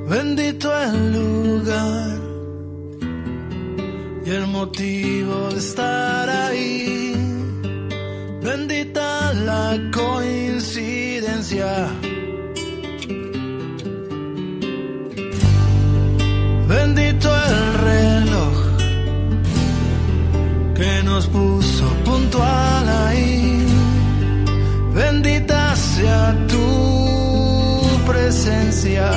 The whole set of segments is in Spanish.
Bendito el lugar y el motivo de estar ahí. Bendita la coincidencia. Bendito el reloj que nos puso puntual ahí. Bendita sea tu presencia.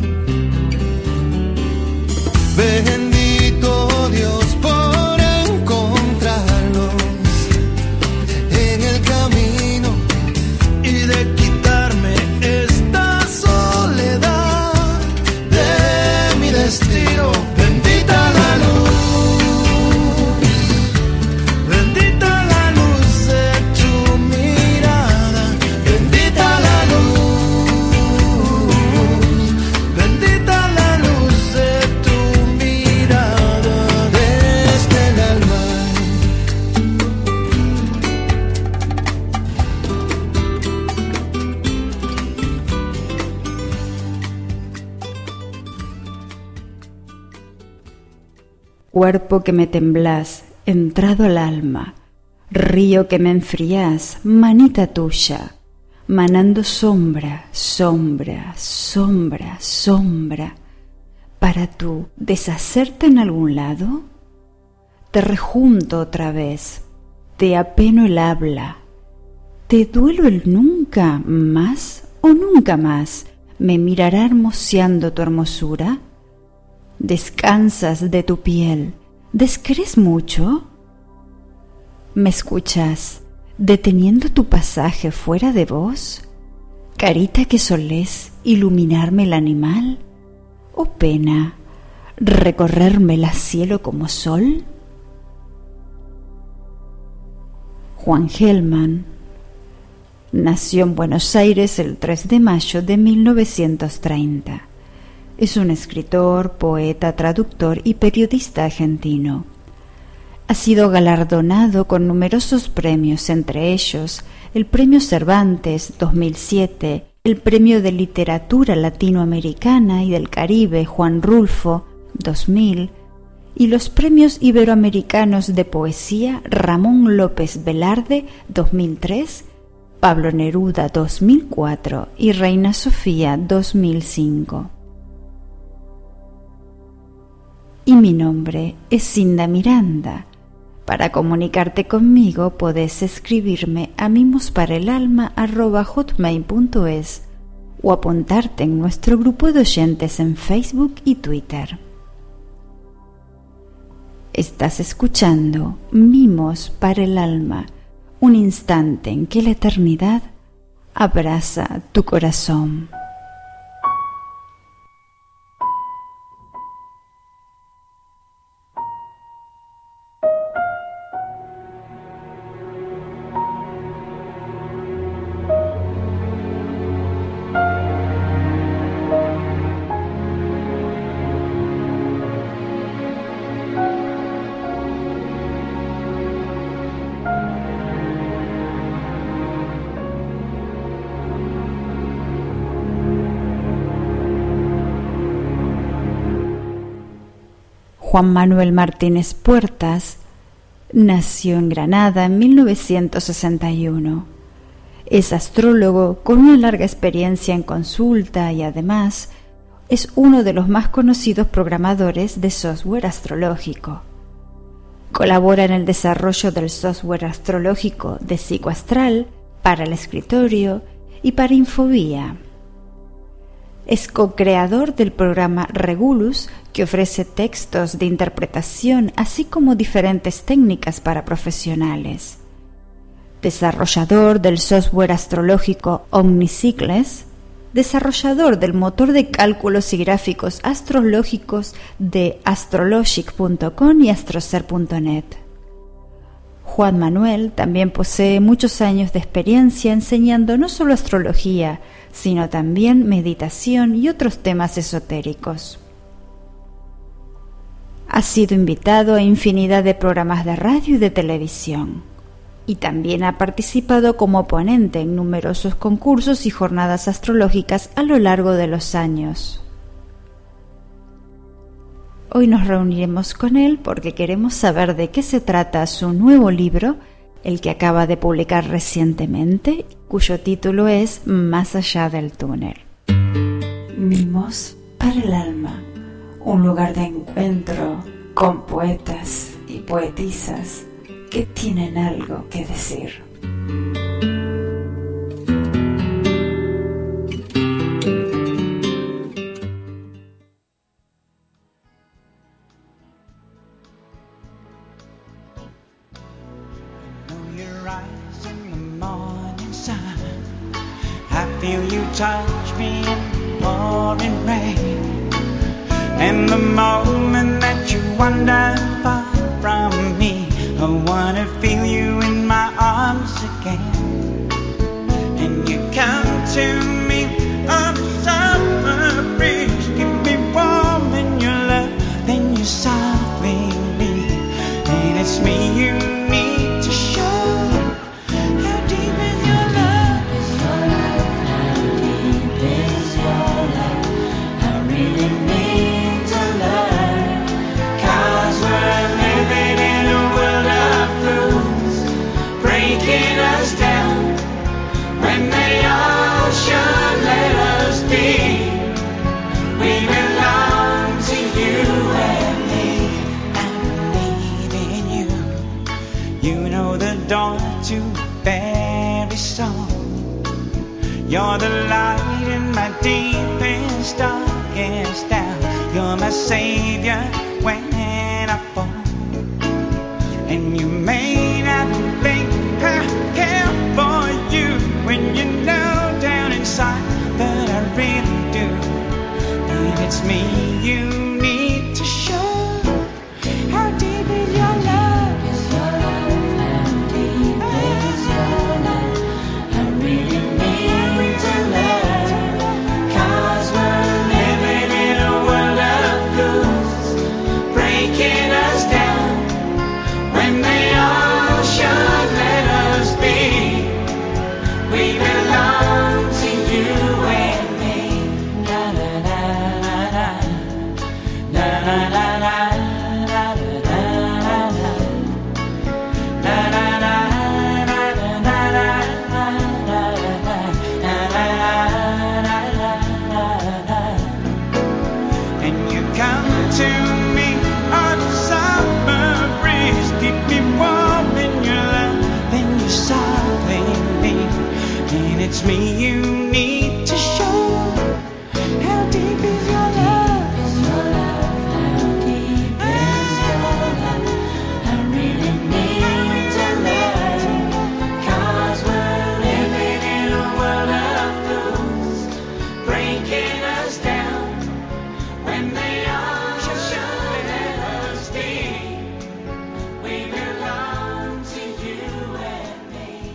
Bendito Dios por encontrarnos en el camino y de quitarme esta soledad de mi destino. Bendita la luz, bendita la luz de tu mirada, bendita la luz, bendita la luz de tu mirada desde el alma. Cuerpo que me temblás, entrado al alma, río que me enfriás, manita tuya, manando sombra, sombra, sombra, sombra, para tú deshacerte en algún lado. Te rejunto otra vez, te apeno el habla, te duelo el nunca más o nunca más me mirará hermoseando tu hermosura. Descansas de tu piel, ¿descrees mucho? ¿Me escuchas, deteniendo tu pasaje fuera de vos? Carita que solés iluminarme el animal, ¿o pena recorrerme el cielo como sol? Juan Gelman nació en Buenos Aires el 3 de mayo de 1930. Es un escritor, poeta, traductor y periodista argentino. Ha sido galardonado con numerosos premios, entre ellos el Premio Cervantes 2007, el Premio de Literatura Latinoamericana y del Caribe Juan Rulfo 2000 y los Premios Iberoamericanos de Poesía Ramón López Velarde 2003, Pablo Neruda 2004 y Reina Sofía 2005. Y mi nombre es Cinda Miranda. Para comunicarte conmigo podés escribirme a mimosparaelalma@hotmail.es o apuntarte en nuestro grupo de oyentes en Facebook y Twitter. Estás escuchando Mimos para el Alma, un instante en que la eternidad abraza tu corazón. Juan Manuel Martínez Puertas nació en Granada en 1961. Es astrólogo con una larga experiencia en consulta y además es uno de los más conocidos programadores de software astrológico. Colabora en el desarrollo del software astrológico de Psicoastral para el escritorio y para Infobía. Es co-creador del programa Regulus, que ofrece textos de interpretación, así como diferentes técnicas para profesionales. Desarrollador del software astrológico Omnicycles, desarrollador del motor de cálculos y gráficos astrológicos de astrologic.com y astrocer.net. Juan Manuel también posee muchos años de experiencia enseñando no solo astrología, sino también meditación y otros temas esotéricos. Ha sido invitado a infinidad de programas de radio y de televisión, y también ha participado como ponente en numerosos concursos y jornadas astrológicas a lo largo de los años. Hoy nos reuniremos con él porque queremos saber de qué se trata su nuevo libro, el que acaba de publicar recientemente, cuyo título es Más allá del túnel. Mimos para el alma, un lugar de encuentro con poetas y poetisas que tienen algo que decir. Feel you touch me in pouring rain, and the moment that you wander far from me, I wanna feel you in my arms again. And you come to me on a summer breeze, keep me warm in your love, then you softly leave, and it's me you need to show. How deep is your love? Is your love? You're the light in my deepest, darkest hour. You're my savior when I fall. And you may not think I care for you when you know down inside that I really do. And it's me you need to show. How deep is your love? Is your love? How deep is your love? I really need to love, 'cause we're living in a world of fools, breaking us down when they all should let us be. We belong to you and me. La la la la la, la la la la. It's me you need to show. How deep is your love? Is your love? How deep is your love? I really need to love, 'cause we're living in a world of fools, breaking us down when they all should let us be. We belong to you and me.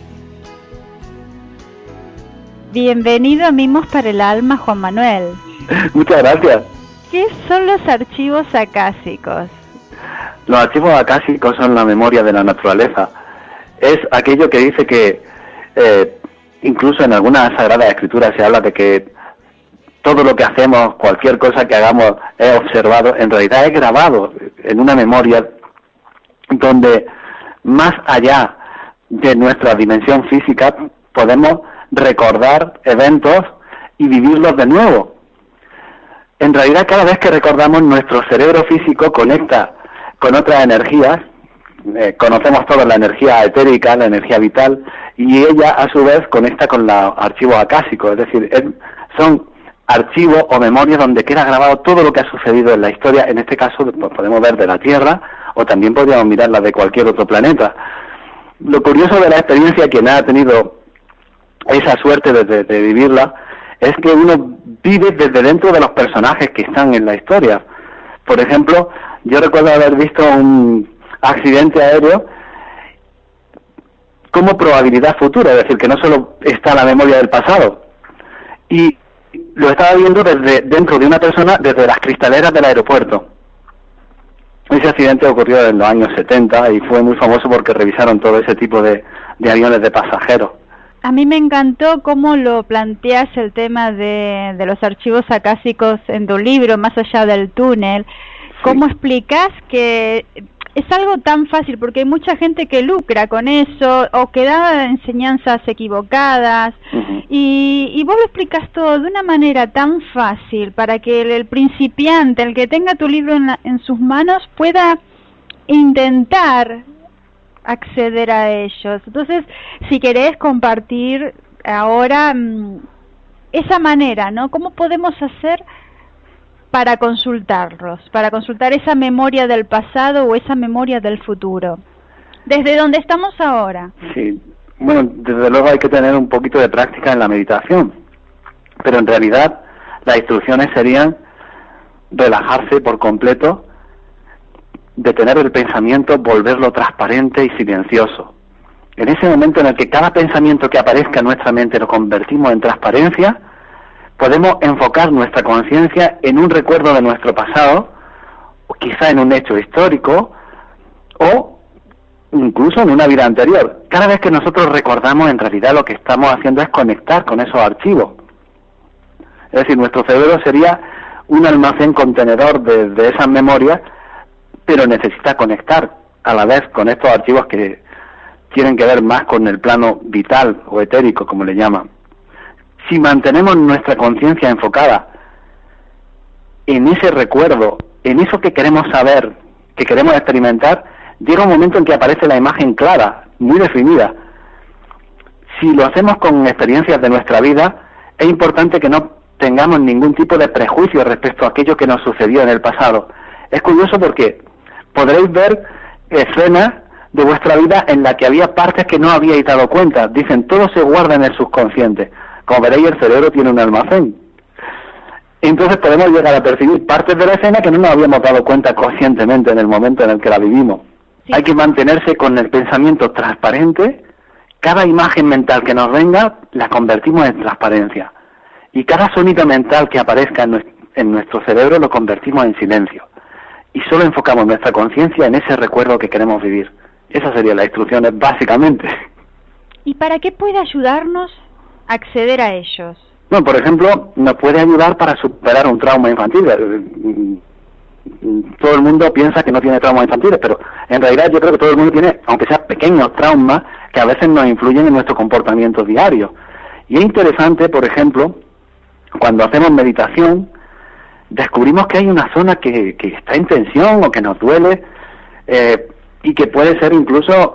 Bienvenido a Mimos para el Alma, Juan Manuel. Muchas gracias. ¿Qué son los archivos acásicos? Los archivos acásicos son la memoria de la naturaleza. Es aquello que dice que, incluso en algunas sagradas escrituras se habla de que todo lo que hacemos, cualquier cosa que hagamos es observado, en realidad es grabado en una memoria donde más allá de nuestra dimensión física podemos recordar eventos y vivirlos de nuevo. En realidad, cada vez que recordamos, nuestro cerebro físico conecta con otras energías. Conocemos toda la energía etérica, la energía vital, y ella a su vez conecta con los archivos acásicos, es decir, son archivos o memorias donde queda grabado todo lo que ha sucedido en la historia. En este caso pues, podemos ver de la Tierra, o también podríamos mirarla de cualquier otro planeta. Lo curioso de la experiencia, quien ha tenido esa suerte de vivirla, es que uno vive desde dentro de los personajes que están en la historia. Por ejemplo, yo recuerdo haber visto un accidente aéreo como probabilidad futura, es decir, que no solo está la memoria del pasado, y lo estaba viendo desde dentro de una persona, desde las cristaleras del aeropuerto. Ese accidente ocurrió en los años 70 y fue muy famoso porque revisaron todo ese tipo de aviones de pasajeros. A mí me encantó cómo lo planteas el tema de los archivos acásicos en tu libro, Más allá del túnel. ¿Cómo explicás que es algo tan fácil? Porque hay mucha gente que lucra con eso o que da enseñanzas equivocadas. Y vos lo explicás todo de una manera tan fácil para que el principiante, el que tenga tu libro en sus manos, pueda intentar acceder a ellos. Entonces, si querés compartir ahora esa manera, ¿no? ¿Cómo podemos hacer para consultarlos, para consultar esa memoria del pasado o esa memoria del futuro, desde donde estamos ahora? Sí, bueno, desde luego hay que tener un poquito de práctica en la meditación, pero en realidad las instrucciones serían relajarse por completo, detener el pensamiento, volverlo transparente y silencioso. En ese momento en el que cada pensamiento que aparezca en nuestra mente lo convertimos en transparencia, podemos enfocar nuestra conciencia en un recuerdo de nuestro pasado, o quizá en un hecho histórico, o incluso en una vida anterior. Cada vez que nosotros recordamos, en realidad lo que estamos haciendo es conectar con esos archivos. Es decir, nuestro cerebro sería un almacén contenedor de esas memorias, pero necesita conectar a la vez con estos archivos que tienen que ver más con el plano vital o etérico, como le llaman. Si mantenemos nuestra conciencia enfocada en ese recuerdo, en eso que queremos saber, que queremos experimentar, llega un momento en que aparece la imagen clara, muy definida. Si lo hacemos con experiencias de nuestra vida, es importante que no tengamos ningún tipo de prejuicio respecto a aquello que nos sucedió en el pasado. Es curioso porque podréis ver escenas de vuestra vida en la que había partes que no habíais dado cuenta. Dicen, todo se guarda en el subconsciente. Como veréis, el cerebro tiene un almacén. Entonces podemos llegar a percibir partes de la escena que no nos habíamos dado cuenta conscientemente en el momento en el que la vivimos. Sí. Hay que mantenerse con el pensamiento transparente. Cada imagen mental que nos venga, la convertimos en transparencia. Y cada sonido mental que aparezca en nuestro cerebro, lo convertimos en silencio. Y solo enfocamos nuestra conciencia en ese recuerdo que queremos vivir. Esas serían las instrucciones, básicamente. ¿Y para qué puede ayudarnos acceder a ellos? Bueno, por ejemplo, nos puede ayudar para superar un trauma infantil. Todo el mundo piensa que no tiene traumas infantiles, pero en realidad yo creo que todo el mundo tiene, aunque sea pequeños traumas, que a veces nos influyen en nuestro comportamiento diario. Y es interesante, por ejemplo, cuando hacemos meditación, descubrimos que hay una zona que está en tensión o que nos duele, y que puede ser incluso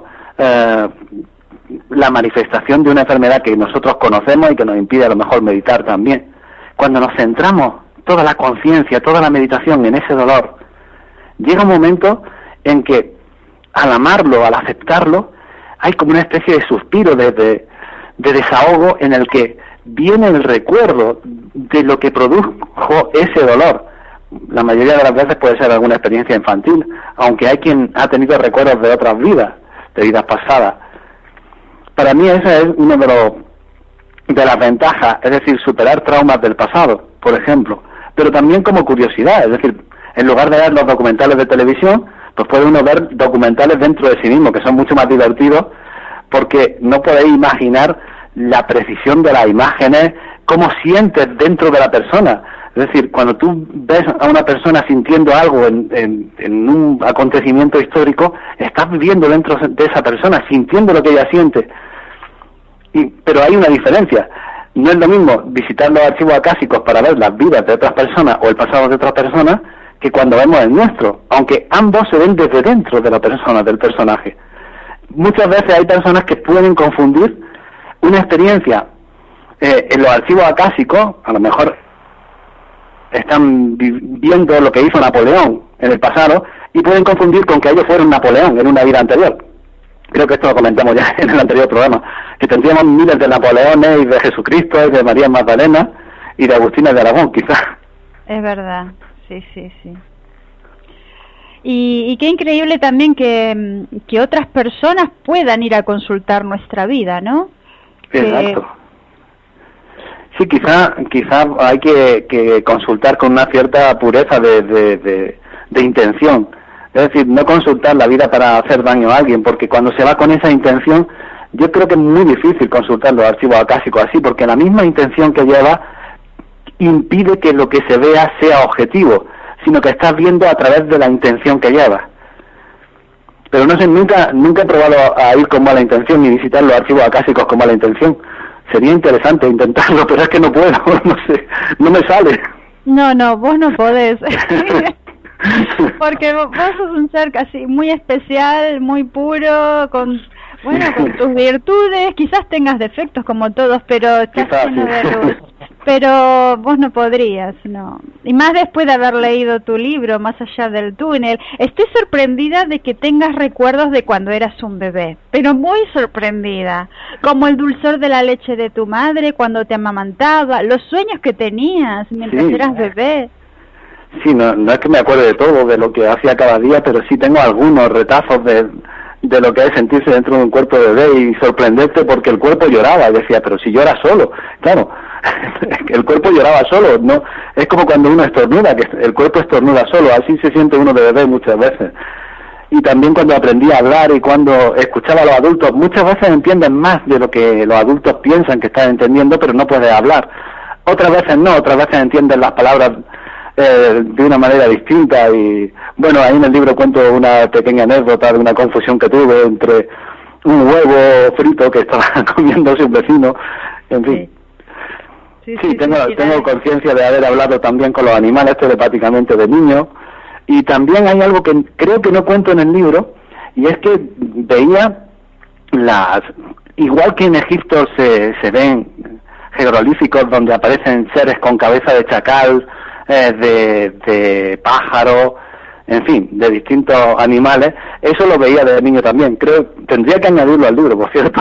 la manifestación de una enfermedad que nosotros conocemos y que nos impide a lo mejor meditar también. Cuando nos centramos toda la conciencia, toda la meditación en ese dolor, llega un momento en que al amarlo, al aceptarlo, hay como una especie de suspiro, de desahogo en el que viene el recuerdo de lo que produjo ese dolor. La mayoría de las veces puede ser alguna experiencia infantil, aunque hay quien ha tenido recuerdos de otras vidas, de vidas pasadas. Para mí esa es una de las ventajas, es decir, superar traumas del pasado, por ejemplo, pero también como curiosidad, es decir, en lugar de ver los documentales de televisión, pues puede uno ver documentales dentro de sí mismo, que son mucho más divertidos, porque no podéis imaginar la precisión de las imágenes, cómo sientes dentro de la persona. Es decir, cuando tú ves a una persona sintiendo algo en un acontecimiento histórico, estás viviendo dentro de esa persona, sintiendo lo que ella siente. Pero hay una diferencia. No es lo mismo visitar los archivos acásicos para ver las vidas de otras personas o el pasado de otras personas que cuando vemos el nuestro, aunque ambos se ven desde dentro de la persona, del personaje. Muchas veces hay personas que pueden confundir una experiencia en los archivos acásicos, a lo mejor están viendo lo que hizo Napoleón en el pasado y pueden confundir con que ellos fueron Napoleón en una vida anterior. Creo que esto lo comentamos ya en el anterior programa, que tendríamos miles de Napoleones y de Jesucristo y de María Magdalena y de Agustina de Aragón, quizás. Es verdad, sí. Y qué increíble también que otras personas puedan ir a consultar nuestra vida, ¿no? Exacto. Sí, quizá hay que consultar con una cierta pureza de intención. Es decir, no consultar la vida para hacer daño a alguien, porque cuando se va con esa intención, yo creo que es muy difícil consultar los archivos acásicos así, porque la misma intención que lleva impide que lo que se vea sea objetivo. sino que estás viendo a través de la intención que llevas. Pero no sé, nunca he probado a ir con mala intención ni visitar los archivos acásicos con mala intención. Sería interesante intentarlo, pero es que no puedo, no sé, no me sale. No, vos no podés. Porque vos sos un ser casi muy especial, muy puro, con tus virtudes, quizás tengas defectos como todos, pero estás lleno de luz. Pero vos no podrías, no. Y más después de haber leído tu libro, Más allá del túnel, estoy sorprendida de que tengas recuerdos de cuando eras un bebé, pero muy sorprendida, como el dulzor de la leche de tu madre cuando te amamantaba, los sueños que tenías mientras eras bebé. Sí, no es que me acuerde de todo, de lo que hacía cada día, pero sí tengo algunos retazos de lo que es sentirse dentro de un cuerpo de bebé y sorprenderte porque el cuerpo lloraba. Y decía, pero si llora solo, claro, el cuerpo lloraba solo, no, es como cuando uno estornuda, que el cuerpo estornuda solo, así se siente uno de bebé muchas veces. Y también cuando aprendí a hablar y cuando escuchaba a los adultos, muchas veces entienden más de lo que los adultos piensan que están entendiendo, pero no puedes hablar. Otras veces no, otras veces entienden las palabras de una manera distinta. Y bueno, ahí en el libro cuento una pequeña anécdota de una confusión que tuve entre un huevo frito que estaba comiéndose un vecino, en fin. Sí, tengo conciencia de haber hablado también con los animales telepáticamente de niño. Y también hay algo que creo que no cuento en el libro, y es que veía igual que en Egipto se ven jeroglíficos donde aparecen seres con cabeza de chacal, de pájaro, en fin, de distintos animales. Eso lo veía de niño también. Creo, tendría que añadirlo al libro, por cierto.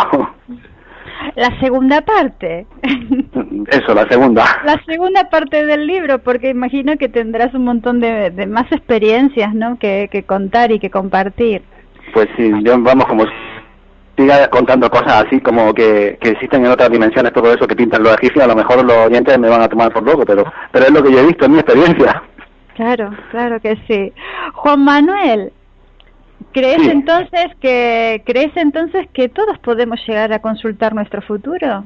La segunda parte. Eso, la segunda. La segunda parte del libro, porque imagino que tendrás un montón de más experiencias, ¿no? que contar y que compartir. Pues sí, vamos, como siga contando cosas así como que existen en otras dimensiones, todo eso que pintan los egipcios, a lo mejor los oyentes me van a tomar por loco, pero es lo que yo he visto en mi experiencia. Claro que sí. Juan Manuel, ¿crees entonces que todos podemos llegar a consultar nuestro futuro?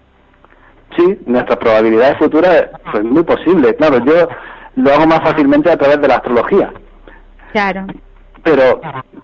Sí, nuestras probabilidades futuras es muy posible. Claro, yo lo hago más fácilmente a través de la astrología. Claro. Pero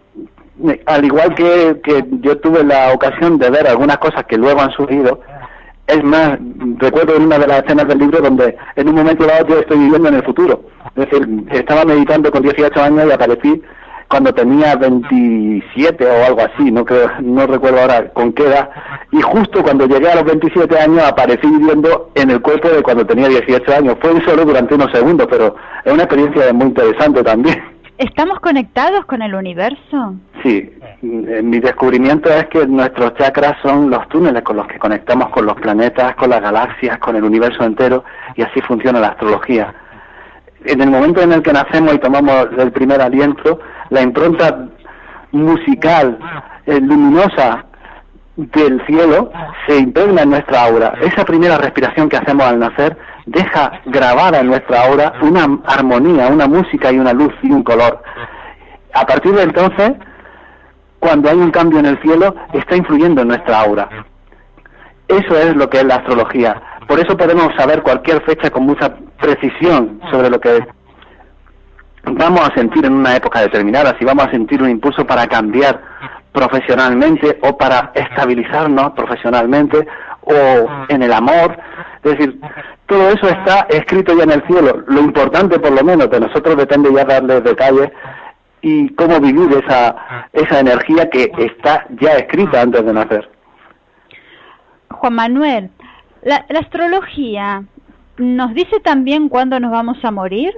al igual que yo tuve la ocasión de ver algunas cosas que luego han surgido, es más, recuerdo en una de las escenas del libro donde en un momento dado yo estoy viviendo en el futuro. Es decir, estaba meditando con 18 años y aparecí cuando tenía 27 o algo así, no recuerdo ahora con qué edad, y justo cuando llegué a los 27 años aparecí viviendo en el cuerpo de cuando tenía 18 años. Fue solo durante unos segundos, pero es una experiencia muy interesante también. ¿Estamos conectados con el universo? Sí, mi descubrimiento es que nuestros chakras son los túneles con los que conectamos con los planetas, con las galaxias, con el universo entero, y así funciona la astrología. En el momento en el que nacemos y tomamos el primer aliento, la impronta musical, luminosa del cielo se impregna en nuestra aura. Esa primera respiración que hacemos al nacer deja grabada en nuestra aura una armonía, una música y una luz y un color. A partir de entonces, cuando hay un cambio en el cielo, está influyendo en nuestra aura. Eso es lo que es la astrología. Por eso podemos saber cualquier fecha con mucha precisión sobre lo que vamos a sentir en una época determinada, si vamos a sentir un impulso para cambiar profesionalmente o para estabilizarnos profesionalmente o en el amor. Es decir, todo eso está escrito ya en el cielo. Lo importante, por lo menos, de nosotros depende ya darle detalles y cómo vivir esa energía que está ya escrita antes de nacer. Juan Manuel, ¿la astrología nos dice también cuándo nos vamos a morir?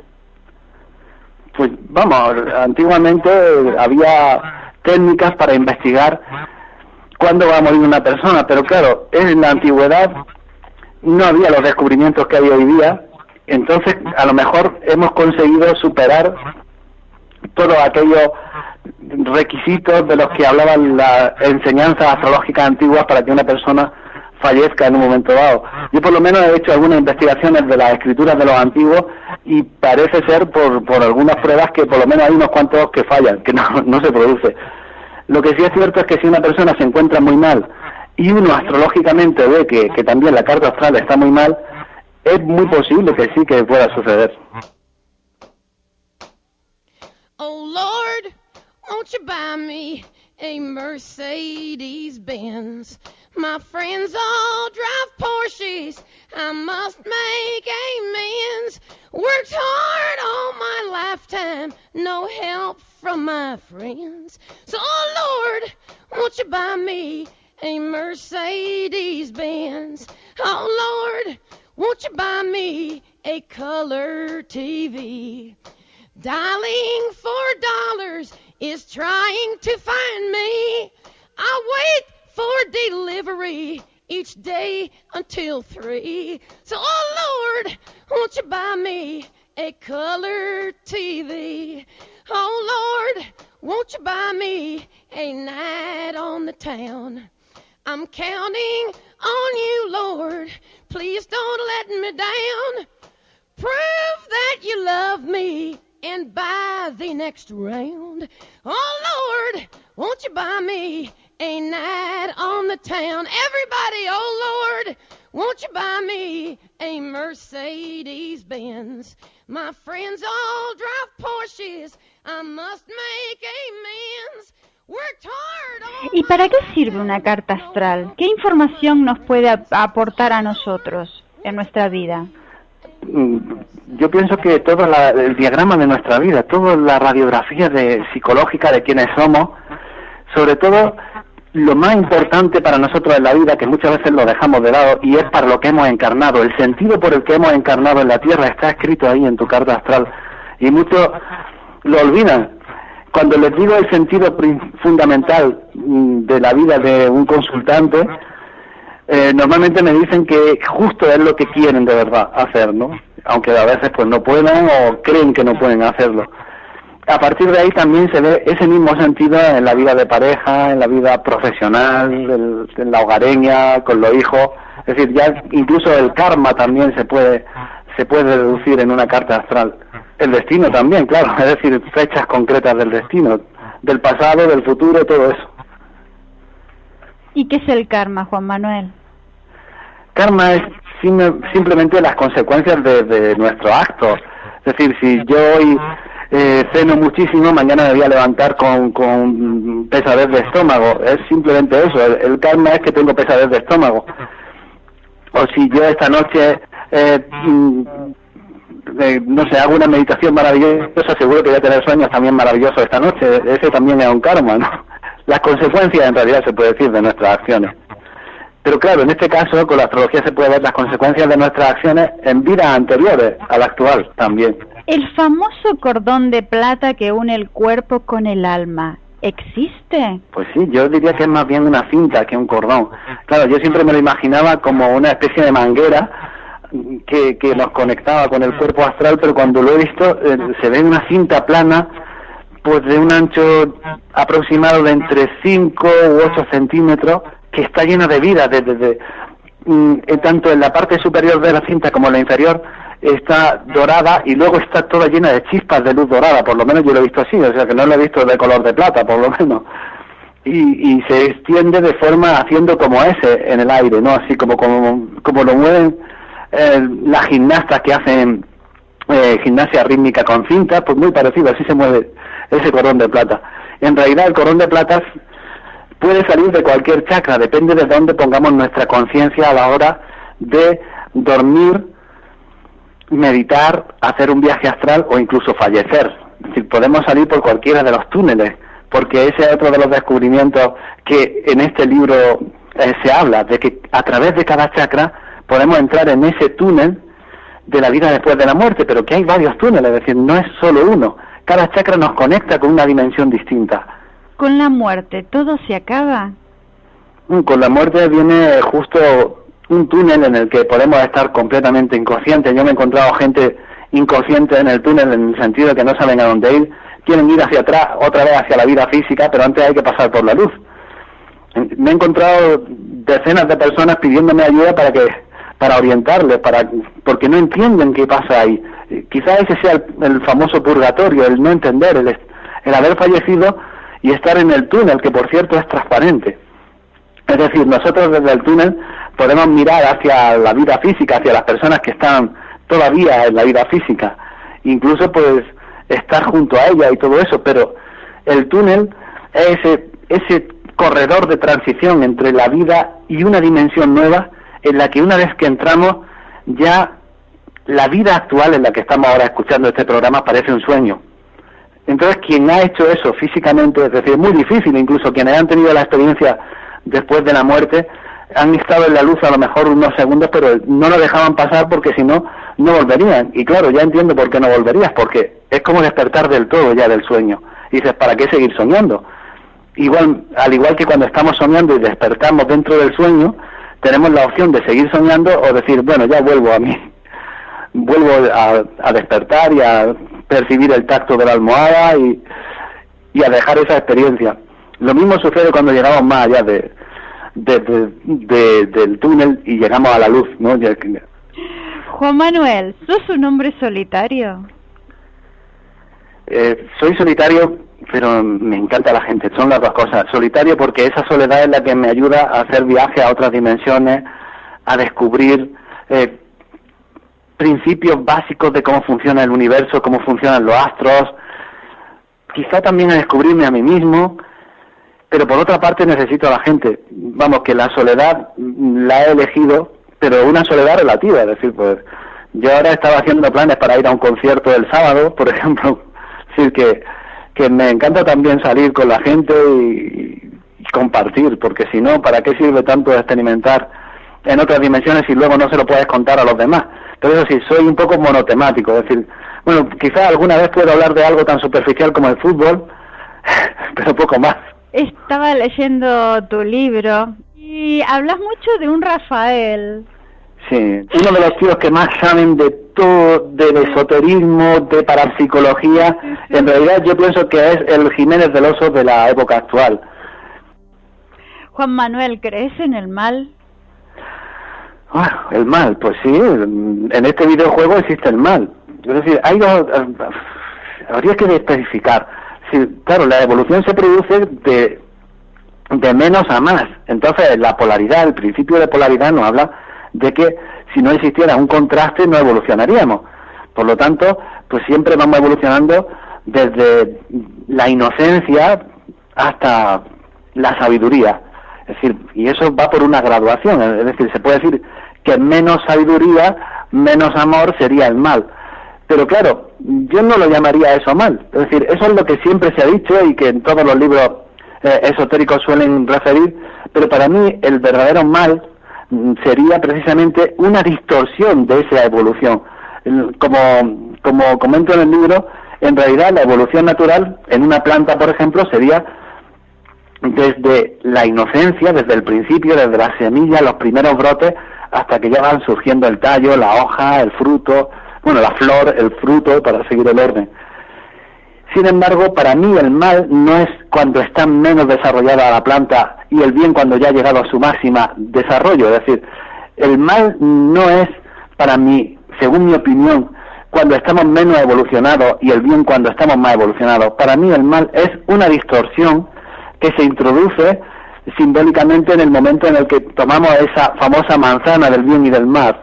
Pues vamos, antiguamente había técnicas para investigar cuándo va a morir una persona, pero claro, en la antigüedad no había los descubrimientos que hay hoy día, entonces a lo mejor hemos conseguido superar todos aquellos requisitos de los que hablaban las enseñanzas astrológicas antiguas para que una persona fallezca en un momento dado. Yo por lo menos he hecho algunas investigaciones de las escrituras de los antiguos y parece ser por algunas pruebas que por lo menos hay unos cuantos que fallan, que no se produce. Lo que sí es cierto es que si una persona se encuentra muy mal y uno astrológicamente ve que también la carta astral está muy mal, es muy posible que sí que pueda suceder. won't you buy me a Mercedes-Benz? My friends all drive Porsches, I must make amends. Worked hard all my lifetime, no help from my friends. So, oh Lord, won't you buy me a Mercedes-Benz? Oh Lord, won't you buy me a color TV? Dialing $4 is trying to find me. I wait for delivery each day until 3. So, oh Lord, won't you buy me a color TV? Oh Lord, won't you buy me a night on the town? I'm counting on you, Lord. Please don't let me down. Prove that you love me and buy the next round. Oh Lord, won't you buy me a night on the town? Everybody, oh Lord, won't you buy me a Mercedes-Benz? My friends all drive Porsches, I must make amends. Worked hard all ¿Y para qué sirve una carta astral? ¿Qué información nos puede aportar a nosotros en nuestra vida? Yo pienso que todo el diagrama de nuestra vida, toda la radiografía psicológica de quienes somos, sobre todo lo más importante para nosotros en la vida, que muchas veces lo dejamos de lado, y es para lo que hemos encarnado. El sentido por el que hemos encarnado en la Tierra está escrito ahí en tu carta astral, y muchos lo olvidan. Cuando les digo el sentido fundamental de la vida de un consultante, normalmente me dicen que justo es lo que quieren de verdad hacer, ¿no? Aunque a veces pues no puedan o creen que no pueden hacerlo. A partir de ahí también se ve ese mismo sentido en la vida de pareja, en la vida profesional, en la hogareña, con los hijos. Es decir, ya incluso el karma también se puede deducir en una carta astral. El destino también, claro, es decir, fechas concretas del destino, del pasado, del futuro, todo eso. ¿Y qué es el karma, Juan Manuel? Karma es simplemente las consecuencias de nuestros actos. Es decir, si yo hoy ceno muchísimo, mañana me voy a levantar con pesadez de estómago. Es simplemente eso. El karma es que tengo pesadez de estómago. O si yo esta noche no sé, hago una meditación maravillosa, seguro que voy a tener sueños también maravillosos esta noche. Ese también es un karma, ¿no? Las consecuencias, en realidad, se puede decir, de nuestras acciones. Pero claro, en este caso, con la astrología se puede ver las consecuencias de nuestras acciones en vidas anteriores a la actual también. El famoso cordón de plata que une el cuerpo con el alma, ¿existe? Pues sí, yo diría que es más bien una cinta que un cordón. Claro, yo siempre me lo imaginaba como una especie de manguera que nos conectaba con el cuerpo astral, pero cuando lo he visto se ve una cinta plana, pues de un ancho aproximado de entre 5 u 8 centímetros, que está llena de vida, tanto en la parte superior de la cinta como en la inferior está dorada, y luego está toda llena de chispas de luz dorada, por lo menos yo lo he visto así, o sea que no lo he visto de color de plata, por lo menos, y se extiende de forma haciendo como S en el aire, ¿no? Así como lo mueven las gimnastas que hacen gimnasia rítmica con cinta, pues muy parecido, así se mueve ese cordón de plata. En realidad el cordón de plata puede salir de cualquier chakra, depende de dónde pongamos nuestra conciencia a la hora de dormir, meditar, hacer un viaje astral o incluso fallecer. Es decir, podemos salir por cualquiera de los túneles, porque ese es otro de los descubrimientos que en este libro se habla, de que a través de cada chakra podemos entrar en ese túnel de la vida después de la muerte, pero que hay varios túneles, es decir, no es solo uno. Cada chakra nos conecta con una dimensión distinta. ¿Con la muerte todo se acaba? Con la muerte viene justo un túnel en el que podemos estar completamente inconscientes. Yo me he encontrado gente inconsciente en el túnel, en el sentido de que no saben a dónde ir, quieren ir hacia atrás, otra vez hacia la vida física, pero antes hay que pasar por la luz. Me he encontrado decenas de personas pidiéndome ayuda para orientarles, porque no entienden qué pasa ahí. Quizás ese sea el famoso purgatorio, el no entender, el haber fallecido y estar en el túnel, que por cierto es transparente. Es decir, nosotros desde el túnel podemos mirar hacia la vida física, hacia las personas que están todavía en la vida física, incluso pues estar junto a ella y todo eso, pero el túnel es ese corredor de transición entre la vida y una dimensión nueva, en la que una vez que entramos, ya la vida actual en la que estamos ahora escuchando este programa parece un sueño. Entonces, quien ha hecho eso físicamente, es decir, es muy difícil, incluso quienes han tenido la experiencia después de la muerte, han estado en la luz a lo mejor unos segundos, pero no lo dejaban pasar porque si no, no volverían. Y claro, ya entiendo por qué no volverías, porque es como despertar del todo ya del sueño. Y dices, ¿para qué seguir soñando? Igual, al igual que cuando estamos soñando y despertamos dentro del sueño, tenemos la opción de seguir soñando o decir, bueno, ya vuelvo a mí. Vuelvo a despertar y a percibir el tacto de la almohada y a dejar esa experiencia. Lo mismo sucede cuando llegamos más allá del túnel y llegamos a la luz, ¿no? Juan Manuel, ¿sos un hombre solitario? Soy solitario, pero me encanta la gente, son las dos cosas. Solitario porque esa soledad es la que me ayuda a hacer viajes a otras dimensiones, a descubrir principios básicos de cómo funciona el universo, cómo funcionan los astros, quizá también a descubrirme a mí mismo, pero por otra parte necesito a la gente. Vamos, que la soledad la he elegido, pero una soledad relativa, es decir, pues yo ahora estaba haciendo planes para ir a un concierto el sábado, por ejemplo, es decir, que me encanta también salir con la gente y compartir, porque si no, ¿para qué sirve tanto experimentar en otras dimensiones si luego no se lo puedes contar a los demás? Pero eso sí, soy un poco monotemático, es decir, bueno, quizás alguna vez puedo hablar de algo tan superficial como el fútbol, pero poco más. Estaba leyendo tu libro y hablas mucho de un Rafael. Sí, uno de los tíos que más saben de todo, del esoterismo, de parapsicología. En realidad yo pienso que es el Jiménez del Oso de la época actual. Juan Manuel, ¿crees en el mal? El mal, pues sí, en este videojuego existe el mal. Es decir, habría que especificar. Sí, claro, la evolución se produce de menos a más. Entonces, la polaridad, el principio de polaridad nos habla de que si no existiera un contraste no evolucionaríamos. Por lo tanto, pues siempre vamos evolucionando desde la inocencia hasta la sabiduría. Es decir, y eso va por una graduación. Es decir, se puede decir que menos sabiduría, menos amor sería el mal. Pero claro, yo no lo llamaría eso mal. Es decir, eso es lo que siempre se ha dicho y que en todos los libros esotéricos suelen referir, pero para mí el verdadero mal sería precisamente una distorsión de esa evolución. Como comento en el libro, en realidad la evolución natural en una planta, por ejemplo, sería desde la inocencia, desde el principio, desde la semilla, los primeros brotes, hasta que ya van surgiendo el tallo, la hoja, el fruto, bueno, la flor, el fruto, para seguir el orden. Sin embargo, para mí el mal no es cuando está menos desarrollada la planta y el bien cuando ya ha llegado a su máxima desarrollo. Es decir, el mal no es, para mí, según mi opinión, cuando estamos menos evolucionados y el bien cuando estamos más evolucionados. Para mí el mal es una distorsión que se introduce simbólicamente en el momento en el que tomamos esa famosa manzana del bien y del mal,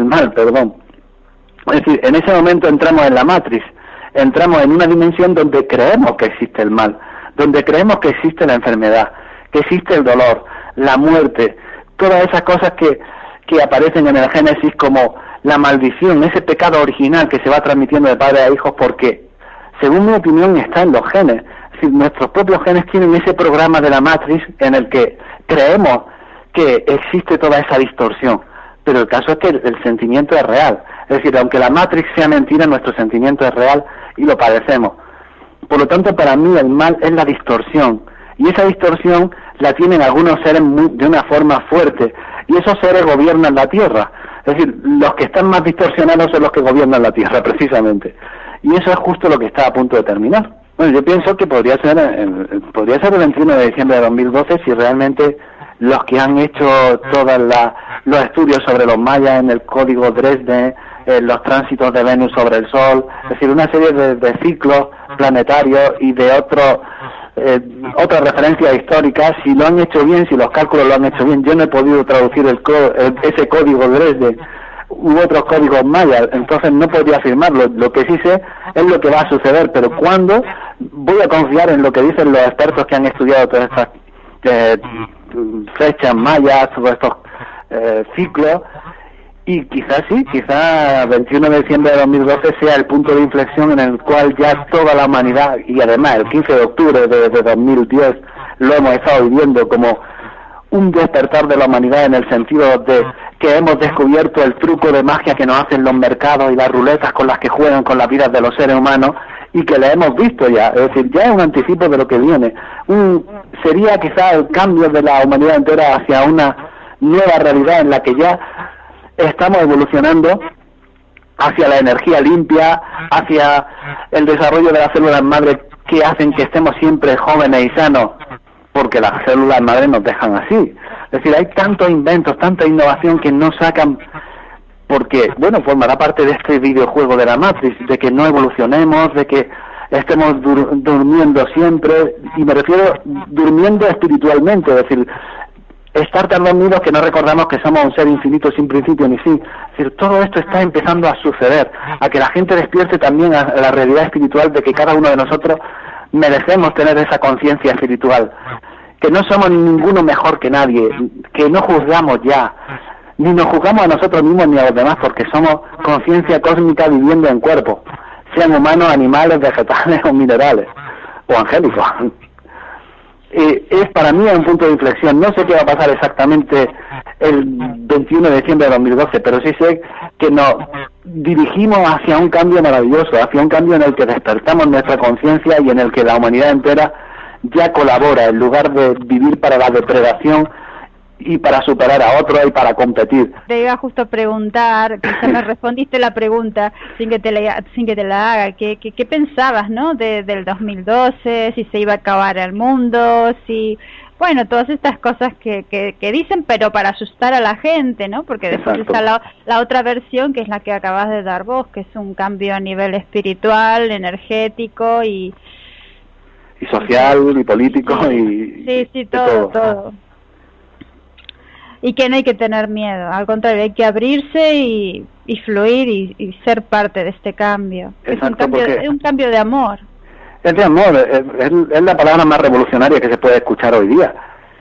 Es decir, en ese momento entramos en la Matrix, entramos en una dimensión donde creemos que existe el mal, donde creemos que existe la enfermedad, que existe el dolor, la muerte, todas esas cosas que aparecen en el Génesis como la maldición, ese pecado original que se va transmitiendo de padre a hijos porque, según mi opinión, está en los genes. Es decir, nuestros propios genes tienen ese programa de la Matrix en el que creemos que existe toda esa distorsión, pero el caso es que el sentimiento es real. Es decir, aunque la Matrix sea mentira, nuestro sentimiento es real y lo padecemos. Por lo tanto, para mí el mal es la distorsión, y esa distorsión la tienen algunos seres de una forma fuerte, y esos seres gobiernan la Tierra. Es decir, los que están más distorsionados son los que gobiernan la Tierra, precisamente. Y eso es justo lo que está a punto de terminar. Bueno, yo pienso que podría ser el 21 de diciembre de 2012 si realmente los que han hecho todos los estudios sobre los mayas en el código Dresde, los tránsitos de Venus sobre el Sol, es decir, una serie de ciclos planetarios y de otras referencias históricas, si lo han hecho bien, si los cálculos lo han hecho bien. Yo no he podido traducir ese código Dresde u otros códigos mayas, entonces no podría afirmarlo. Lo que sí sé es lo que va a suceder, pero ¿cuándo? Voy a confiar en lo que dicen los expertos que han estudiado todas estas fechas mayas, todos estos ciclos, y quizás sí, quizás 21 de diciembre de 2012 sea el punto de inflexión en el cual ya toda la humanidad, y además el 15 de octubre de 2010 lo hemos estado viviendo como un despertar de la humanidad, en el sentido de que hemos descubierto el truco de magia que nos hacen los mercados y las ruletas con las que juegan con las vidas de los seres humanos, y que la hemos visto ya, es decir, ya es un anticipo de lo que viene. Sería quizá el cambio de la humanidad entera hacia una nueva realidad en la que ya estamos evolucionando hacia la energía limpia, hacia el desarrollo de las células madre que hacen que estemos siempre jóvenes y sanos, porque las células madre nos dejan así. Es decir, hay tantos inventos, tanta innovación que no sacan, porque, bueno, formará parte de este videojuego de la Matrix, de que no evolucionemos, de que estemos durmiendo siempre, y me refiero durmiendo espiritualmente, es decir, estar tan dormidos que no recordamos que somos un ser infinito sin principio ni fin. Es decir, todo esto está empezando a suceder, a que la gente despierte también a la realidad espiritual de que cada uno de nosotros merecemos tener esa conciencia espiritual, que no somos ninguno mejor que nadie, que no juzgamos ya, ni nos juzgamos a nosotros mismos ni a los demás, porque somos conciencia cósmica viviendo en cuerpo, sean humanos, animales, vegetales o minerales, o angélicos. Es para mí un punto de inflexión. No sé qué va a pasar exactamente el 21 de diciembre de 2012, pero sí sé que nos dirigimos hacia un cambio maravilloso, hacia un cambio en el que despertamos nuestra conciencia y en el que la humanidad entera ya colabora, en lugar de vivir para la depredación y para superar a otros y para competir. Te iba justo a preguntar, quizá me respondiste la pregunta sin que te la haga, ¿qué pensabas, no? Del 2012, si se iba a acabar el mundo, si... Bueno, todas estas cosas que dicen, pero para asustar a la gente, ¿no? Porque después Exacto. está la otra versión, que es la que acabas de dar vos, que es un cambio a nivel espiritual, energético y social, y político, sí, todo. Y que no hay que tener miedo, al contrario, hay que abrirse y fluir y ser parte de este cambio. Exacto, Es un cambio de amor. Es de amor, es la palabra más revolucionaria que se puede escuchar hoy día.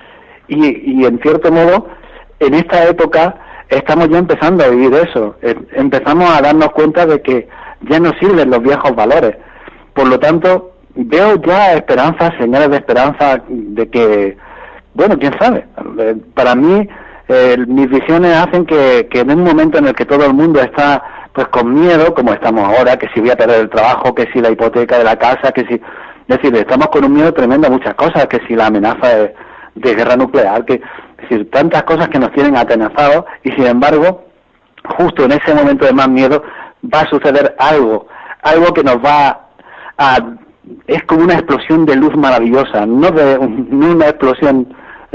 Y en cierto modo, en esta época estamos ya empezando a vivir eso. Empezamos a darnos cuenta de que ya no sirven los viejos valores. Por lo tanto, veo ya esperanzas, señales de esperanza de que, bueno, quién sabe. Para mí, mis visiones hacen que en un momento en el que todo el mundo está pues con miedo, como estamos ahora, que si voy a perder el trabajo, que si la hipoteca de la casa, que si... Es decir, estamos con un miedo tremendo a muchas cosas, que si la amenaza de guerra nuclear, es decir, tantas cosas que nos tienen atenazados, y sin embargo, justo en ese momento de más miedo, va a suceder algo que nos va a... Es como una explosión de luz maravillosa, no una explosión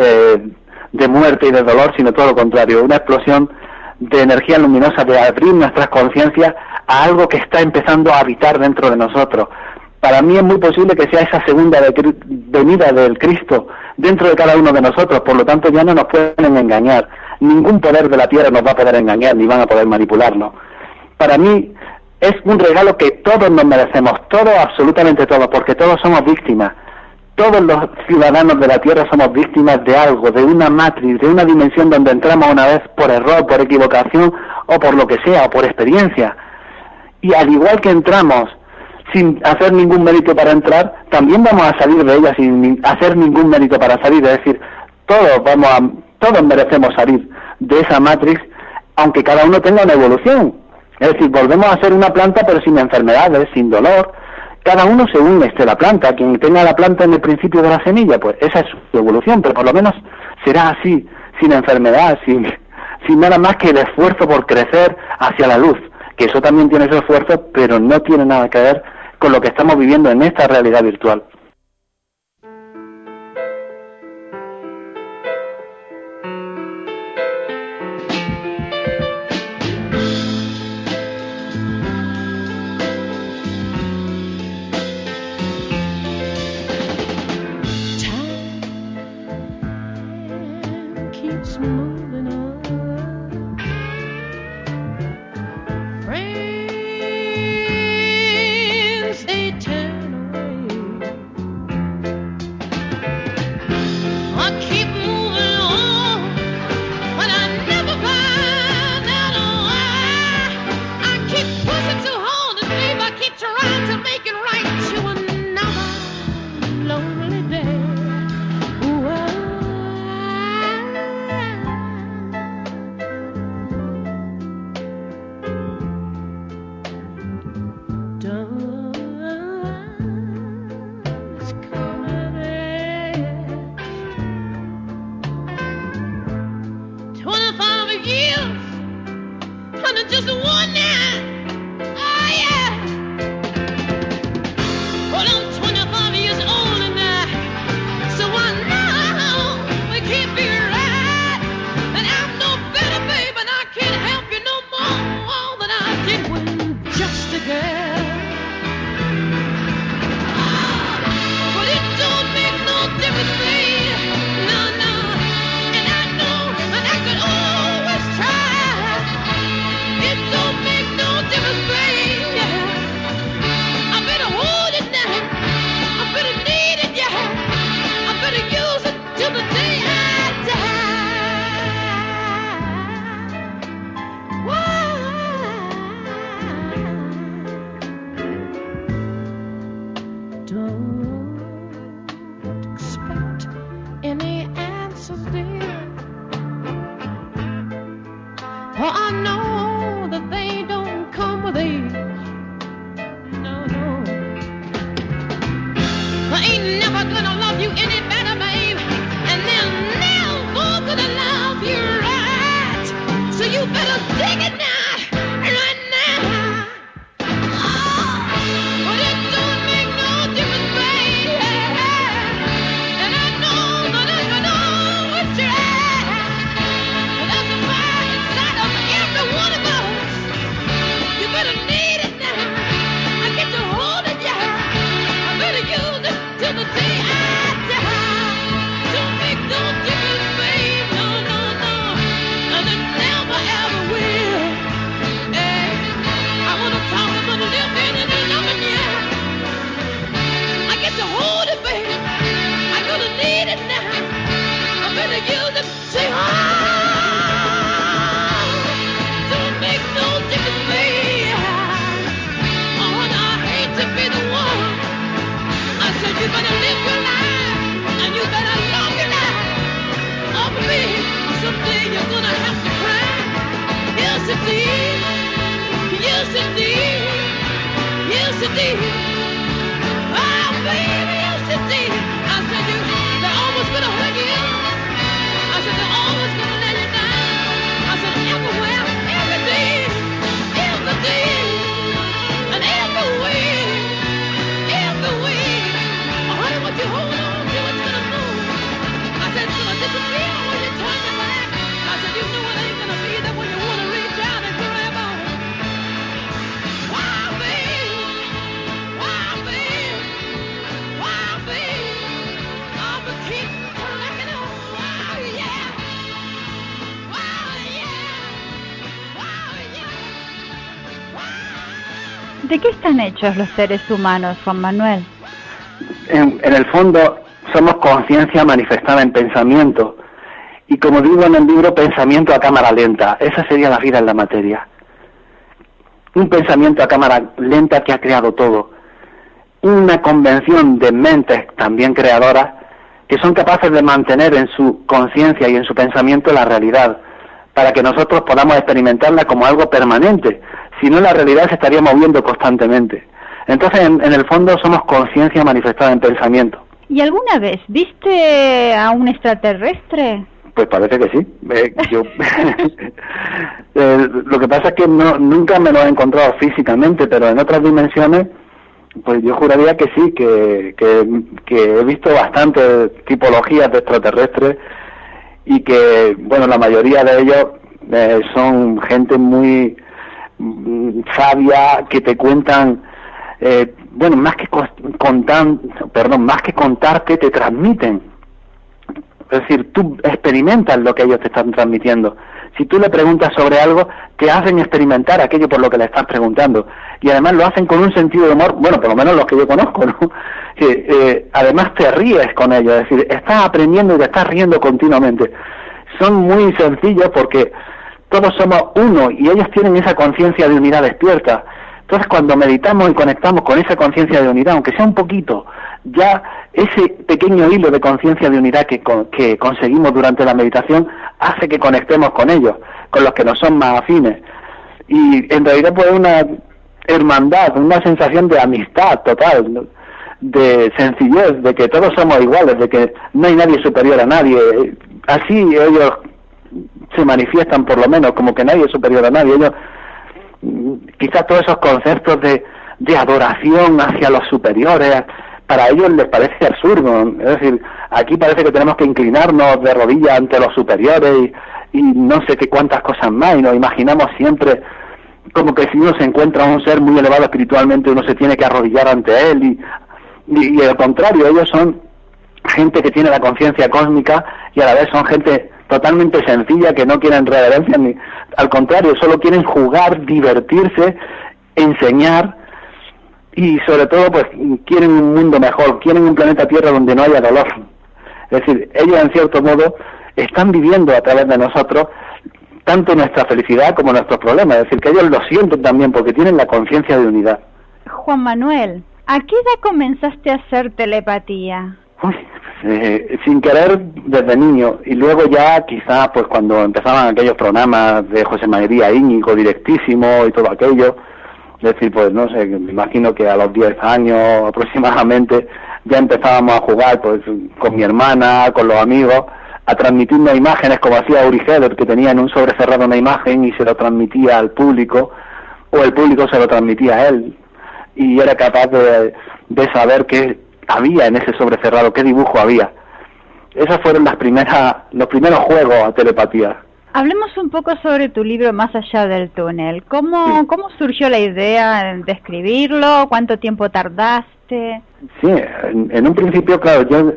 de muerte y de dolor, sino todo lo contrario, una explosión de energía luminosa, de abrir nuestras conciencias a algo que está empezando a habitar dentro de nosotros. Para mí es muy posible que sea esa segunda venida del Cristo dentro de cada uno de nosotros, por lo tanto ya no nos pueden engañar. Ningún poder de la tierra nos va a poder engañar, ni van a poder manipularnos. Para mí es un regalo que todos nos merecemos, todos, absolutamente todos, porque todos somos víctimas. Todos los ciudadanos de la Tierra somos víctimas de algo, de una matriz, de una dimensión donde entramos una vez por error, por equivocación, o por lo que sea, o por experiencia. Y al igual que entramos sin hacer ningún mérito para entrar, también vamos a salir de ella sin hacer ningún mérito para salir. Es decir, todos merecemos salir de esa matriz, aunque cada uno tenga una evolución. Es decir, volvemos a ser una planta, pero sin enfermedades, sin dolor. Cada uno según esté la planta. Quien tenga la planta en el principio de la semilla, pues esa es su evolución, pero por lo menos será así, sin enfermedad, sin nada más que el esfuerzo por crecer hacia la luz, que eso también tiene su esfuerzo, pero no tiene nada que ver con lo que estamos viviendo en esta realidad virtual. ¿De qué están hechos los seres humanos, Juan Manuel? En el fondo somos conciencia manifestada en pensamiento, y como digo en el libro, pensamiento a cámara lenta. Esa sería la vida en la materia. Un pensamiento a cámara lenta que ha creado todo. Una convención de mentes también creadoras que son capaces de mantener en su conciencia y en su pensamiento la realidad, para que nosotros podamos experimentarla como algo permanente. Si no, la realidad se estaría moviendo constantemente. Entonces, en el fondo, somos conciencia manifestada en pensamiento. ¿Y alguna vez viste a un extraterrestre? Pues parece que sí. Lo que pasa es que nunca me lo he encontrado físicamente, pero en otras dimensiones, pues yo juraría que sí, que he visto bastantes tipologías de extraterrestres, y que, bueno, la mayoría de ellos son gente muy sabia, que te cuentan, bueno, más que contarte, te transmiten. Es decir, tú experimentas lo que ellos te están transmitiendo. Si tú le preguntas sobre algo, te hacen experimentar aquello por lo que le estás preguntando. Y además lo hacen con un sentido de humor, bueno, por lo menos los que yo conozco, ¿no? Que además te ríes con ellos, es decir, estás aprendiendo y te estás riendo continuamente. Son muy sencillos porque todos somos uno y ellos tienen esa conciencia de unidad despierta. Entonces, cuando meditamos y conectamos con esa conciencia de unidad, aunque sea un poquito, ya ese pequeño hilo de conciencia de unidad que conseguimos durante la meditación hace que conectemos con ellos, con los que nos son más afines. Y en realidad pues una hermandad, una sensación de amistad total, ¿no? De sencillez, de que todos somos iguales, de que no hay nadie superior a nadie. Así ellos se manifiestan, por lo menos, como que nadie es superior a nadie. Ellos, quizás todos esos conceptos de adoración hacia los superiores, para ellos les parece absurdo. Es decir, aquí parece que tenemos que inclinarnos de rodillas ante los superiores y no sé qué cuántas cosas más, y nos imaginamos siempre como que si uno se encuentra a un ser muy elevado espiritualmente, uno se tiene que arrodillar ante él, y al contrario, ellos son gente que tiene la conciencia cósmica, y a la vez son gente totalmente sencilla, que no quieren reverencia, ni al contrario, solo quieren jugar, divertirse, enseñar, y sobre todo pues quieren un mundo mejor, quieren un planeta Tierra donde no haya dolor. Es decir, ellos en cierto modo están viviendo a través de nosotros tanto nuestra felicidad como nuestros problemas. Es decir, que ellos lo sienten también porque tienen la conciencia de unidad. Juan Manuel, ¿a qué edad comenzaste a hacer telepatía? Uy, sin querer desde niño, y luego ya quizá pues cuando empezaban aquellos programas de José María Íñigo, Directísimo y todo aquello. Es decir, pues no sé, me imagino que a los 10 años aproximadamente ya empezábamos a jugar pues con mi hermana, con los amigos, a transmitirnos imágenes como hacía Uri Geller, que tenía en un sobre cerrado una imagen y se lo transmitía al público, o el público se lo transmitía a él, y era capaz de saber qué había en ese sobre cerrado, qué dibujo había. Esos fueron los primeros juegos a telepatía. Hablemos un poco sobre tu libro Más allá del túnel. ¿Cómo surgió la idea de escribirlo? ¿Cuánto tiempo tardaste? Sí, en un principio, claro, yo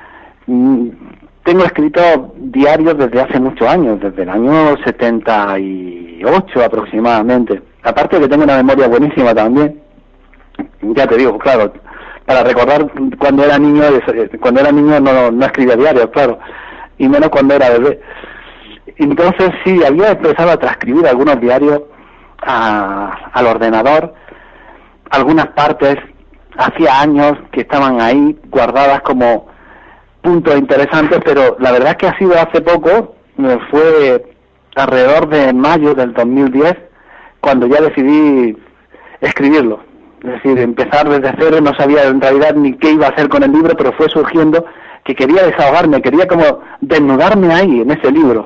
tengo escrito diarios desde hace muchos años, desde el año 78 aproximadamente. Aparte que tengo una memoria buenísima también. Ya te digo, claro, para recordar cuando era niño no escribía diarios, claro, y menos cuando era bebé. Entonces sí, había empezado a transcribir algunos diarios al ordenador, algunas partes, hacía años que estaban ahí guardadas como puntos interesantes, pero la verdad es que ha sido hace poco, fue alrededor de mayo del 2010, cuando ya decidí escribirlo. Es decir, empezar desde cero, no sabía en realidad ni qué iba a hacer con el libro, pero fue surgiendo que quería desahogarme, quería como desnudarme ahí, en ese libro.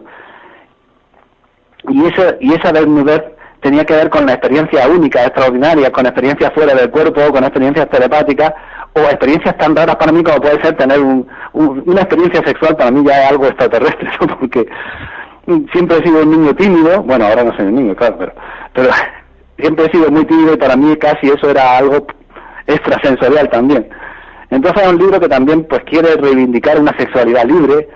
Y esa desnudez tenía que ver con la experiencia única, extraordinaria, con experiencias fuera del cuerpo, con experiencias telepáticas, o experiencias tan raras para mí como puede ser tener una experiencia sexual. Para mí ya es algo extraterrestre, ¿no? Porque siempre he sido un niño tímido, bueno, ahora no soy un niño, claro, pero siempre he sido muy tímido, y para mí casi eso era algo extrasensorial también. Entonces es un libro que también pues quiere reivindicar una sexualidad libre,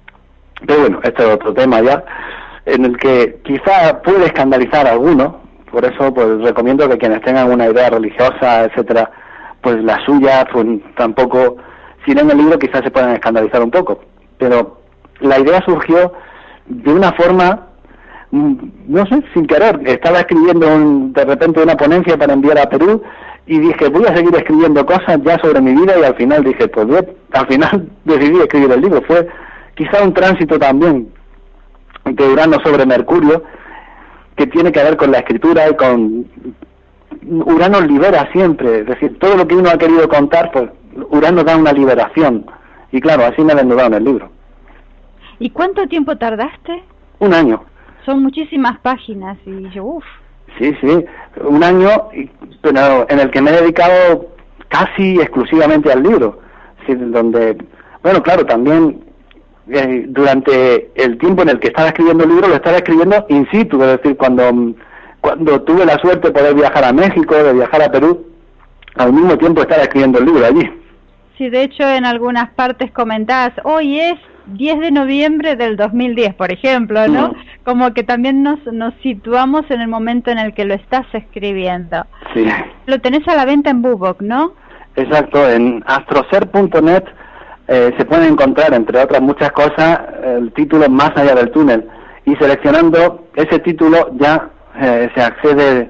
pero bueno, este es otro tema ya, en el que quizá puede escandalizar a algunos, Por eso pues recomiendo que quienes tengan una idea religiosa, etcétera, pues la suya, pues tampoco, si leen el libro quizás se puedan escandalizar un poco, pero la idea surgió de una forma, no sé, sin querer. Estaba escribiendo de repente una ponencia para enviar a Perú y dije, voy a seguir escribiendo cosas ya sobre mi vida, y al final dije, pues bien, al final decidí escribir el libro. Fue quizá un tránsito también de Urano sobre Mercurio, que tiene que ver con la escritura y con... Urano libera siempre, es decir, todo lo que uno ha querido contar, pues Urano da una liberación, y claro, así me he desnudado en el libro. ¿Y cuánto tiempo tardaste? 1 año. Son muchísimas páginas y yo, uff. Sí, 1 año, pero en el que me he dedicado casi exclusivamente al libro, sí, donde, bueno, claro, también durante el tiempo en el que estaba escribiendo el libro lo estaba escribiendo in situ, es decir, cuando tuve la suerte de poder viajar a México, de viajar a Perú, al mismo tiempo estaba escribiendo el libro allí. Sí, de hecho en algunas partes comentás, hoy es 10 de noviembre del 2010, por ejemplo, ¿no? Como que también nos situamos en el momento en el que lo estás escribiendo. Sí. Lo tenés a la venta en BookBook, ¿no? Exacto, en astroser.net se puede encontrar, entre otras muchas cosas, el título Más allá del túnel, y seleccionando ese título ya se accede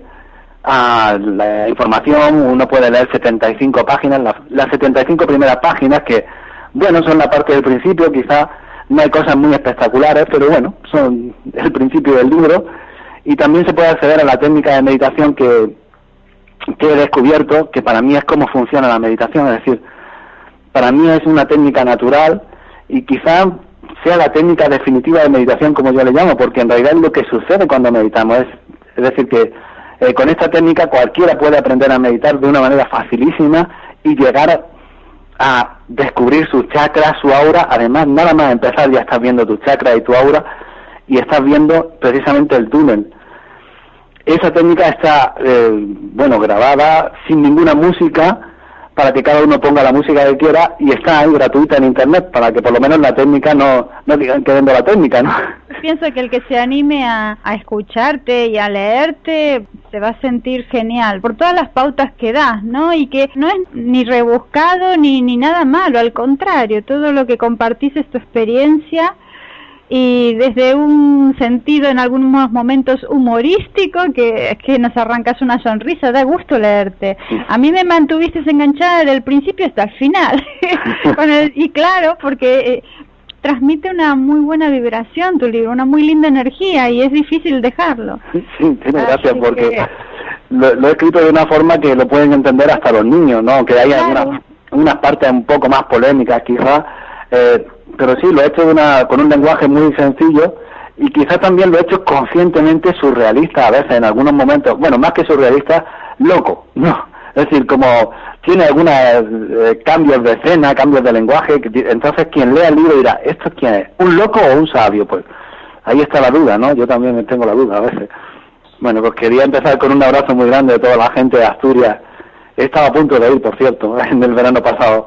a la información. Uno puede leer 75 páginas, las 75 primeras páginas, que bueno, son la parte del principio, quizá no hay cosas muy espectaculares, pero bueno, son el principio del libro. Y también se puede acceder a la técnica de meditación que he descubierto, que para mí es cómo funciona la meditación, es decir, para mí es una técnica natural y quizá sea la técnica definitiva de meditación, como yo le llamo, porque en realidad es lo que sucede cuando meditamos, es decir, que con esta técnica cualquiera puede aprender a meditar de una manera facilísima y llegar a descubrir sus chakras, su aura. Además, nada más empezar ya estás viendo tus chakras y tu aura, y estás viendo precisamente el túnel. Esa técnica está, grabada sin ninguna música, para que cada uno ponga la música que quiera, y está ahí gratuita en internet, para que por lo menos la técnica no digan que vendo la técnica, ¿no? Pienso que el que se anime a escucharte y a leerte se va a sentir genial por todas las pautas que das, ¿no? Y que no es ni rebuscado ni nada malo, al contrario, todo lo que compartís es tu experiencia, y desde un sentido en algunos momentos humorístico que nos arrancas una sonrisa, da gusto leerte. A mí me mantuviste enganchada desde el principio hasta el final. Y claro, porque transmite una muy buena vibración tu libro, una muy linda energía, y es difícil dejarlo. Sí, tiene gracia, porque lo he escrito de una forma que lo pueden entender hasta los niños, ¿no? Que hay claro, algunas partes un poco más polémicas quizás, pero sí, lo he hecho con un lenguaje muy sencillo, y quizás también lo he hecho conscientemente surrealista a veces, en algunos momentos, bueno, más que surrealista, loco, ¿no? Es decir, como tiene algunos cambios de escena, cambios de lenguaje, entonces quien lea el libro dirá, ¿esto quién es? ¿Un loco o un sabio? Pues ahí está la duda, ¿no? Yo también tengo la duda a veces. Bueno, pues quería empezar con un abrazo muy grande de toda la gente de Asturias. Estaba a punto de ir, por cierto, en el verano pasado.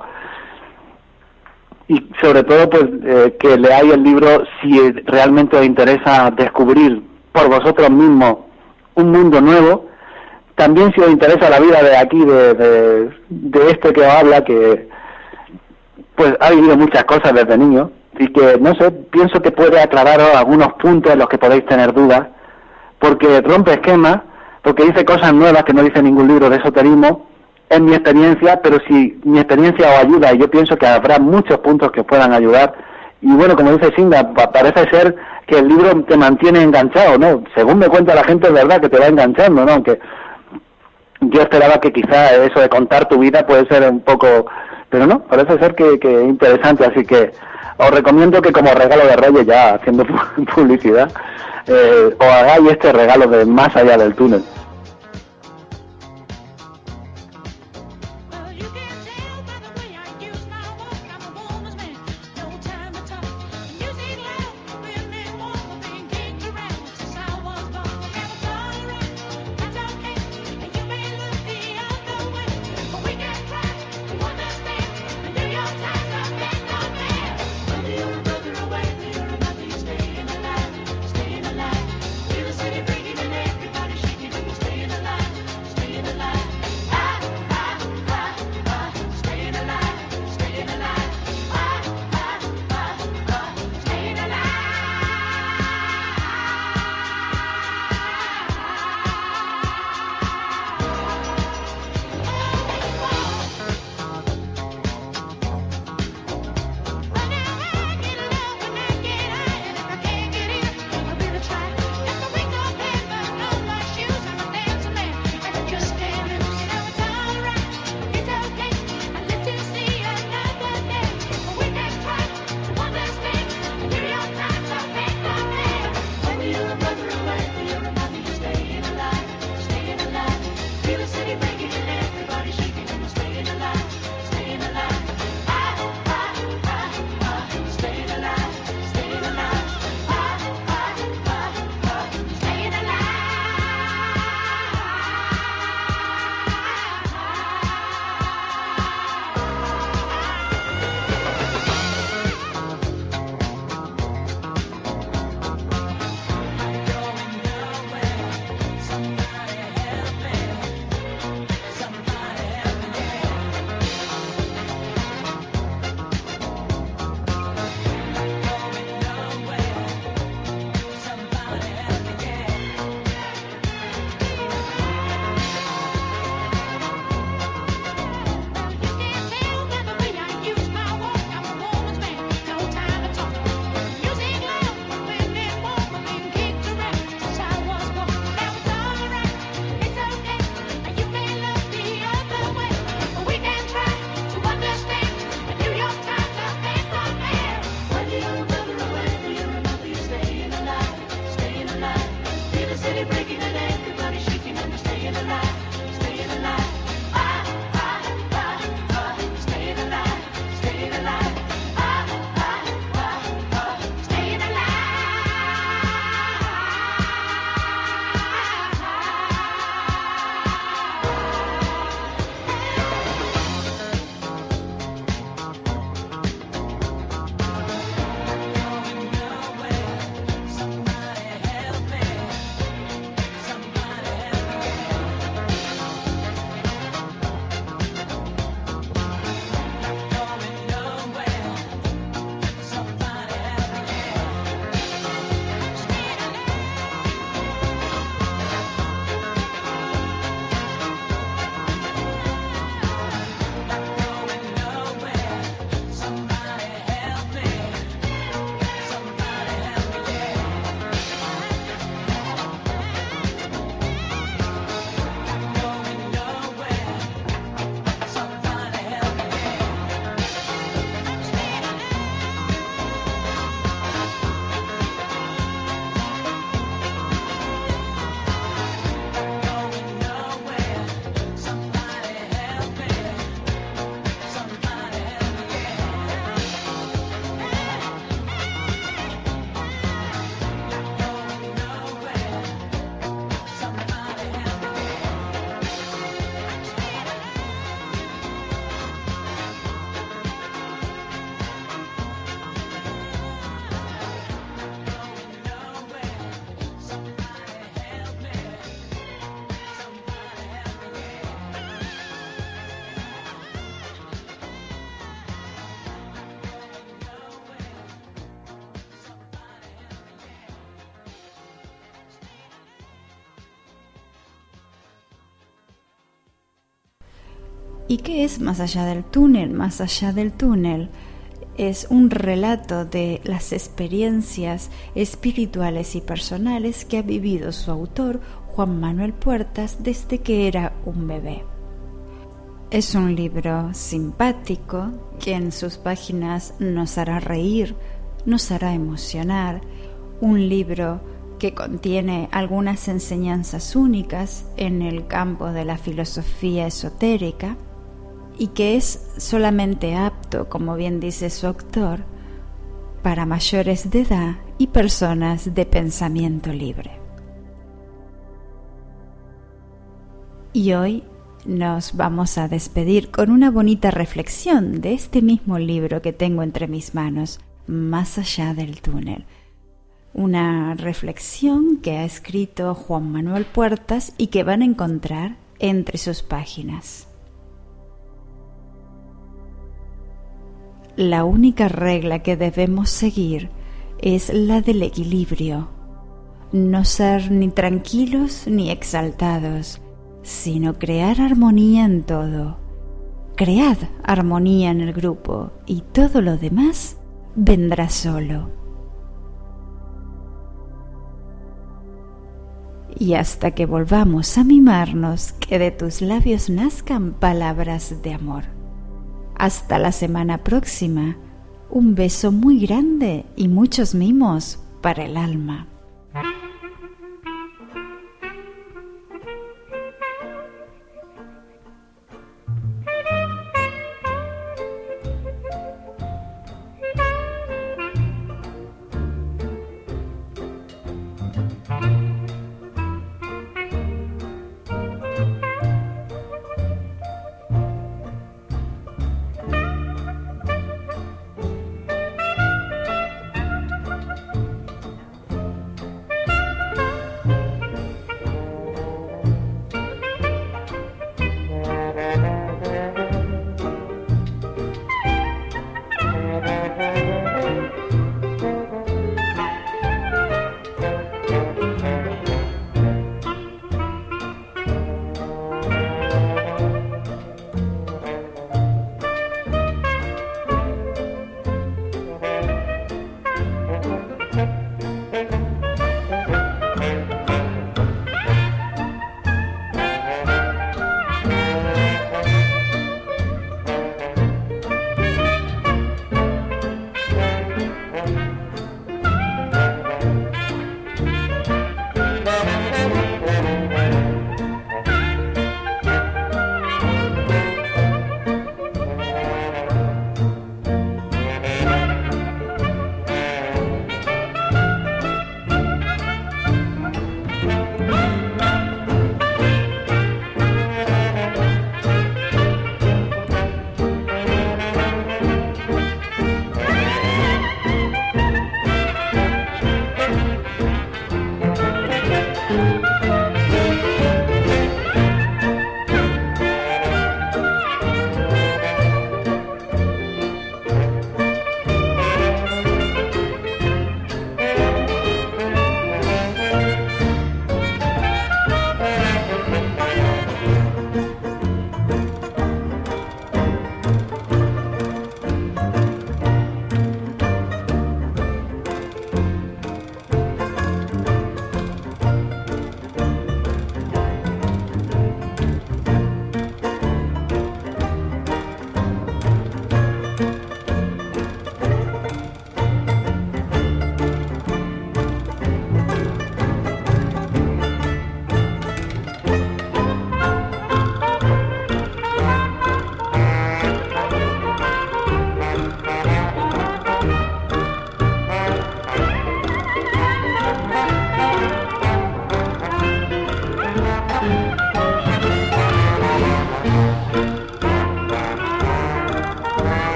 Y sobre todo, pues, que leáis el libro si realmente os interesa descubrir por vosotros mismos un mundo nuevo. También si os interesa la vida de aquí, de este que os habla, que pues ha vivido muchas cosas desde niño, y que, no sé, pienso que puede aclararos algunos puntos en los que podéis tener dudas, porque rompe esquemas, porque dice cosas nuevas que no dice ningún libro de esoterismo, en mi experiencia, pero si mi experiencia os ayuda, y yo pienso que habrá muchos puntos que os puedan ayudar. Y bueno, como dice Singa, parece ser que el libro te mantiene enganchado, ¿no? Según me cuenta la gente, es verdad que te va enganchando, ¿no? Aunque yo esperaba que quizá eso de contar tu vida puede ser un poco... Pero no, parece ser que es interesante, así que os recomiendo que como regalo de Reyes, ya haciendo publicidad, os hagáis este regalo de Más allá del túnel. ¿Y qué es Más allá del túnel? Más allá del túnel es un relato de las experiencias espirituales y personales que ha vivido su autor, Juan Manuel Puertas, desde que era un bebé. Es un libro simpático que en sus páginas nos hará reír, nos hará emocionar, un libro que contiene algunas enseñanzas únicas en el campo de la filosofía esotérica y que es solamente apto, como bien dice su autor, para mayores de edad y personas de pensamiento libre. Y hoy nos vamos a despedir con una bonita reflexión de este mismo libro que tengo entre mis manos, Más allá del túnel. Una reflexión que ha escrito Juan Manuel Puertas y que van a encontrar entre sus páginas. La única regla que debemos seguir es la del equilibrio. No ser ni tranquilos ni exaltados, sino crear armonía en todo. Cread armonía en el grupo y todo lo demás vendrá solo. Y hasta que volvamos a mimarnos, que de tus labios nazcan palabras de amor. Hasta la semana próxima. Un beso muy grande y muchos mimos para el alma.